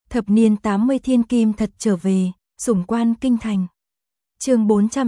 Thập niên 80 thiên kim thật trở về, sủng quan kinh thành. Chương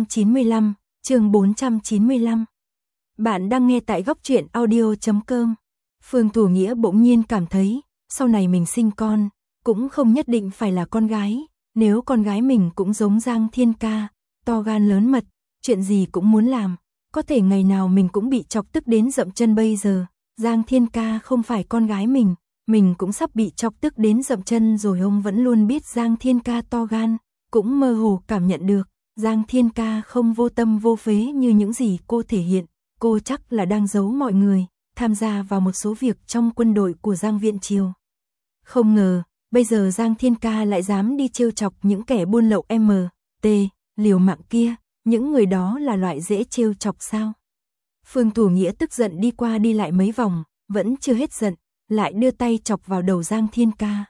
495, chương 495. Bạn đang nghe tại góc truyện audio.com. Phương Thủ Nghĩa bỗng nhiên cảm thấy, sau này mình sinh con, cũng không nhất định phải là con gái, nếu con gái mình cũng giống Giang Thiên Ca, to gan lớn mật, chuyện gì cũng muốn làm, có thể ngày nào mình cũng bị chọc tức đến dậm chân. Bây giờ, Giang Thiên Ca không phải con gái mình cũng sắp bị chọc tức đến dậm chân rồi. Ông vẫn luôn biết Giang Thiên Ca to gan, cũng mơ hồ cảm nhận được, Giang Thiên Ca không vô tâm vô phế như những gì cô thể hiện, cô chắc là đang giấu mọi người, tham gia vào một số việc trong quân đội của Giang Viễn Triều. Không ngờ, bây giờ Giang Thiên Ca lại dám đi trêu chọc những kẻ buôn lậu MT, liều mạng kia, những người đó là loại dễ trêu chọc sao? Phương Thủ Nghĩa tức giận đi qua đi lại mấy vòng, vẫn chưa hết giận, lại đưa tay chọc vào đầu Giang Thiên Ca.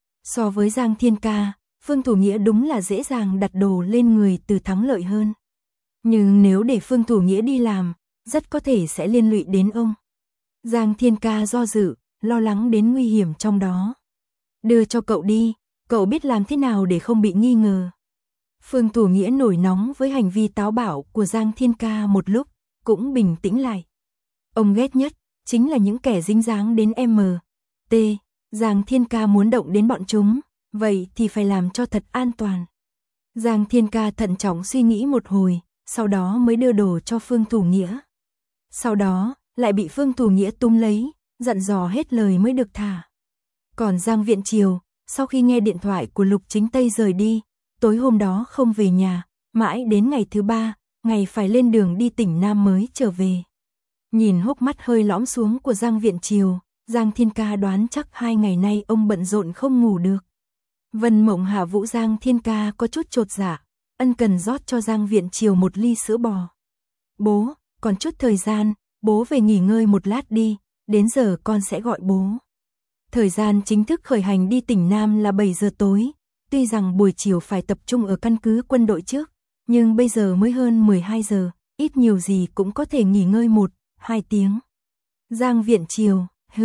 So với Giang Thiên Ca, Phương Thủ Nghĩa đúng là dễ dàng đặt đồ lên người từ thắng lợi hơn. Nhưng nếu để Phương Thủ Nghĩa đi làm, rất có thể sẽ liên lụy đến ông. Giang Thiên Ca do dự, lo lắng đến nguy hiểm trong đó. Đưa cho cậu đi, cậu biết làm thế nào để không bị nghi ngờ. Phương Thủ Nghĩa nổi nóng với hành vi táo bạo của Giang Thiên Ca một lúc, cũng bình tĩnh lại. Ông ghét nhất chính là những kẻ dính dáng đến MT. Giang Thiên Ca muốn động đến bọn chúng, vậy thì phải làm cho thật an toàn. Giang Thiên Ca thận trọng suy nghĩ một hồi, sau đó mới đưa đồ cho Phương Thủ Nghĩa. Sau đó, lại bị Phương Thủ Nghĩa túm lấy, dặn dò hết lời mới được thả. Còn Giang Viễn Triều, sau khi nghe điện thoại của Lục Chính Tây rời đi, tối hôm đó không về nhà, mãi đến ngày thứ 3, ngày phải lên đường đi tỉnh Nam mới trở về. Nhìn hốc mắt hơi lõm xuống của Giang Viễn Triều, Giang Thiên Ca đoán chắc 2 ngày nay ông bận rộn không ngủ được. Vân Mộng hạ vũ Giang Thiên Ca có chút chột dạ, ân cần rót cho Giang Viễn Triều một ly sữa bò. Bố, còn chút thời gian, bố về nghỉ ngơi một lát đi, đến giờ con sẽ gọi bố. Thời gian chính thức khởi hành đi tỉnh Nam là 7 giờ tối, tuy rằng buổi chiều phải tập trung ở căn cứ quân đội trước, nhưng bây giờ mới hơn 12 giờ, ít nhiều gì cũng có thể nghỉ ngơi 1-2 tiếng. Giang Viễn Triều,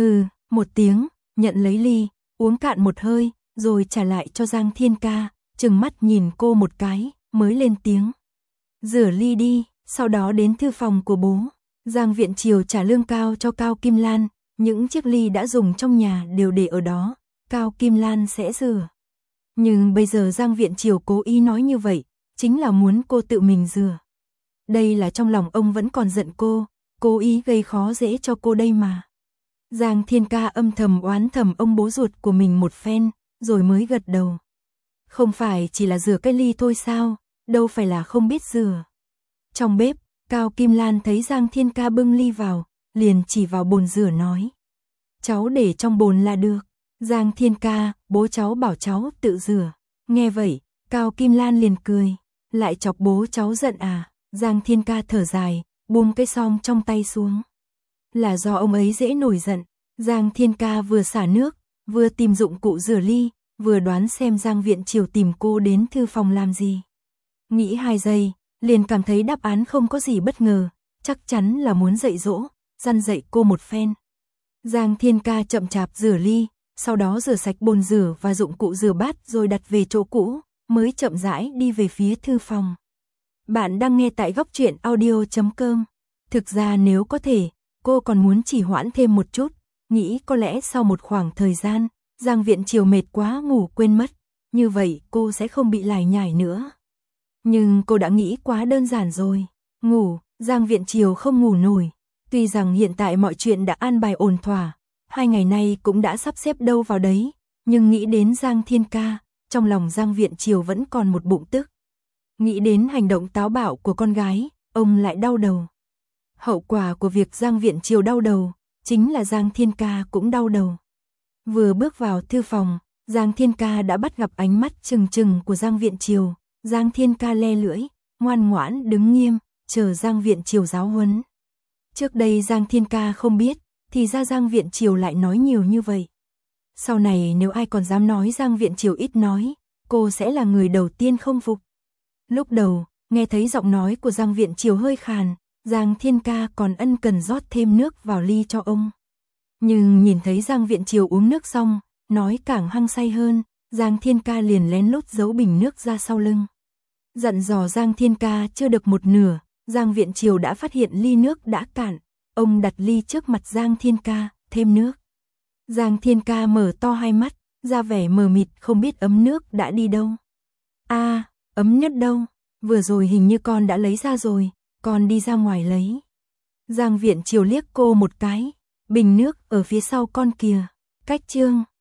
một tiếng, nhận lấy ly, uống cạn một hơi, rồi trả lại cho Giang Thiên Ca, trừng mắt nhìn cô một cái, mới lên tiếng. Rửa ly đi, sau đó đến thư phòng của bố. Giang Viễn Triều trả lương Cao cho Cao Kim Lan, những chiếc ly đã dùng trong nhà đều để ở đó, Cao Kim Lan sẽ rửa. Nhưng bây giờ Giang Viễn Triều cố ý nói như vậy, chính là muốn cô tự mình rửa. Đây là trong lòng ông vẫn còn giận cô, cố ý gây khó dễ cho cô đây mà. Giang Thiên Ca âm thầm oán thầm ông bố ruột của mình một phen, rồi mới gật đầu. Không phải chỉ là rửa cái ly thôi sao, đâu phải là không biết rửa. Trong bếp, Cao Kim Lan thấy Giang Thiên Ca bưng ly vào, liền chỉ vào bồn rửa nói. Cháu để trong bồn là được. Giang Thiên Ca, bố cháu bảo cháu tự rửa. Nghe vậy, Cao Kim Lan liền cười. Lại chọc bố cháu giận à? Giang Thiên Ca thở dài, buông cái xong trong tay xuống. Là do ông ấy dễ nổi giận. Giang Thiên Ca vừa xả nước, vừa tìm dụng cụ rửa ly, vừa đoán xem Giang Viễn Triều tìm cô đến thư phòng làm gì. Nghĩ 2 giây, liền cảm thấy đáp án không có gì bất ngờ, chắc chắn là muốn dạy dỗ, răn dạy cô một phen. Giang Thiên Ca chậm chạp rửa ly, sau đó rửa sạch bồn rửa và dụng cụ rửa bát rồi đặt về chỗ cũ, mới chậm rãi đi về phía thư phòng. Bạn đang nghe tại góc truyện audio.com. Thực ra nếu có thể, cô còn muốn trì hoãn thêm một chút, nghĩ có lẽ sau một khoảng thời gian, Giang Viễn Triều mệt quá ngủ quên mất, như vậy cô sẽ không bị lải nhải nữa. Nhưng cô đã nghĩ quá đơn giản rồi. Ngủ, Giang Viễn Triều không ngủ nổi. Tuy rằng hiện tại mọi chuyện đã an bài ổn thỏa, 2 ngày nay cũng đã sắp xếp đâu vào đấy, nhưng nghĩ đến Giang Thiên Ca, trong lòng Giang Viễn Triều vẫn còn một bụng tức. Nghĩ đến hành động táo bạo của con gái, ông lại đau đầu. Hậu quả của việc Giang Viễn Triều đau đầu, chính là Giang Thiên Ca cũng đau đầu. Vừa bước vào thư phòng, Giang Thiên Ca đã bắt gặp ánh mắt trừng trừng của Giang Viễn Triều. Giang Thiên Ca le lưỡi, ngoan ngoãn đứng nghiêm, chờ Giang Viễn Triều giáo huấn. Trước đây Giang Thiên Ca không biết, thì ra Giang Viễn Triều lại nói nhiều như vậy. Sau này nếu ai còn dám nói Giang Viễn Triều ít nói, cô sẽ là người đầu tiên không phục. Lúc đầu, nghe thấy giọng nói của Giang Viễn Triều hơi khàn, Giang Thiên Ca còn ân cần rót thêm nước vào ly cho ông. Nhưng nhìn thấy Giang Viễn Triều uống nước xong, nói càng hăng say hơn, Giang Thiên Ca liền lén lút giấu bình nước ra sau lưng. Dặn dò Giang Thiên Ca chưa được một nửa, Giang Viện Triều đã phát hiện ly nước đã cạn. Ông đặt ly trước mặt Giang Thiên Ca, thêm nước. Giang Thiên Ca mở to hai mắt, ra vẻ mờ mịt không biết ấm nước đã đi đâu. Ấm nhất đâu? Vừa rồi hình như con đã lấy ra rồi, con đi ra ngoài lấy. Giang Viện Triều liếc cô một cái, bình nước ở phía sau con kìa. Cách chương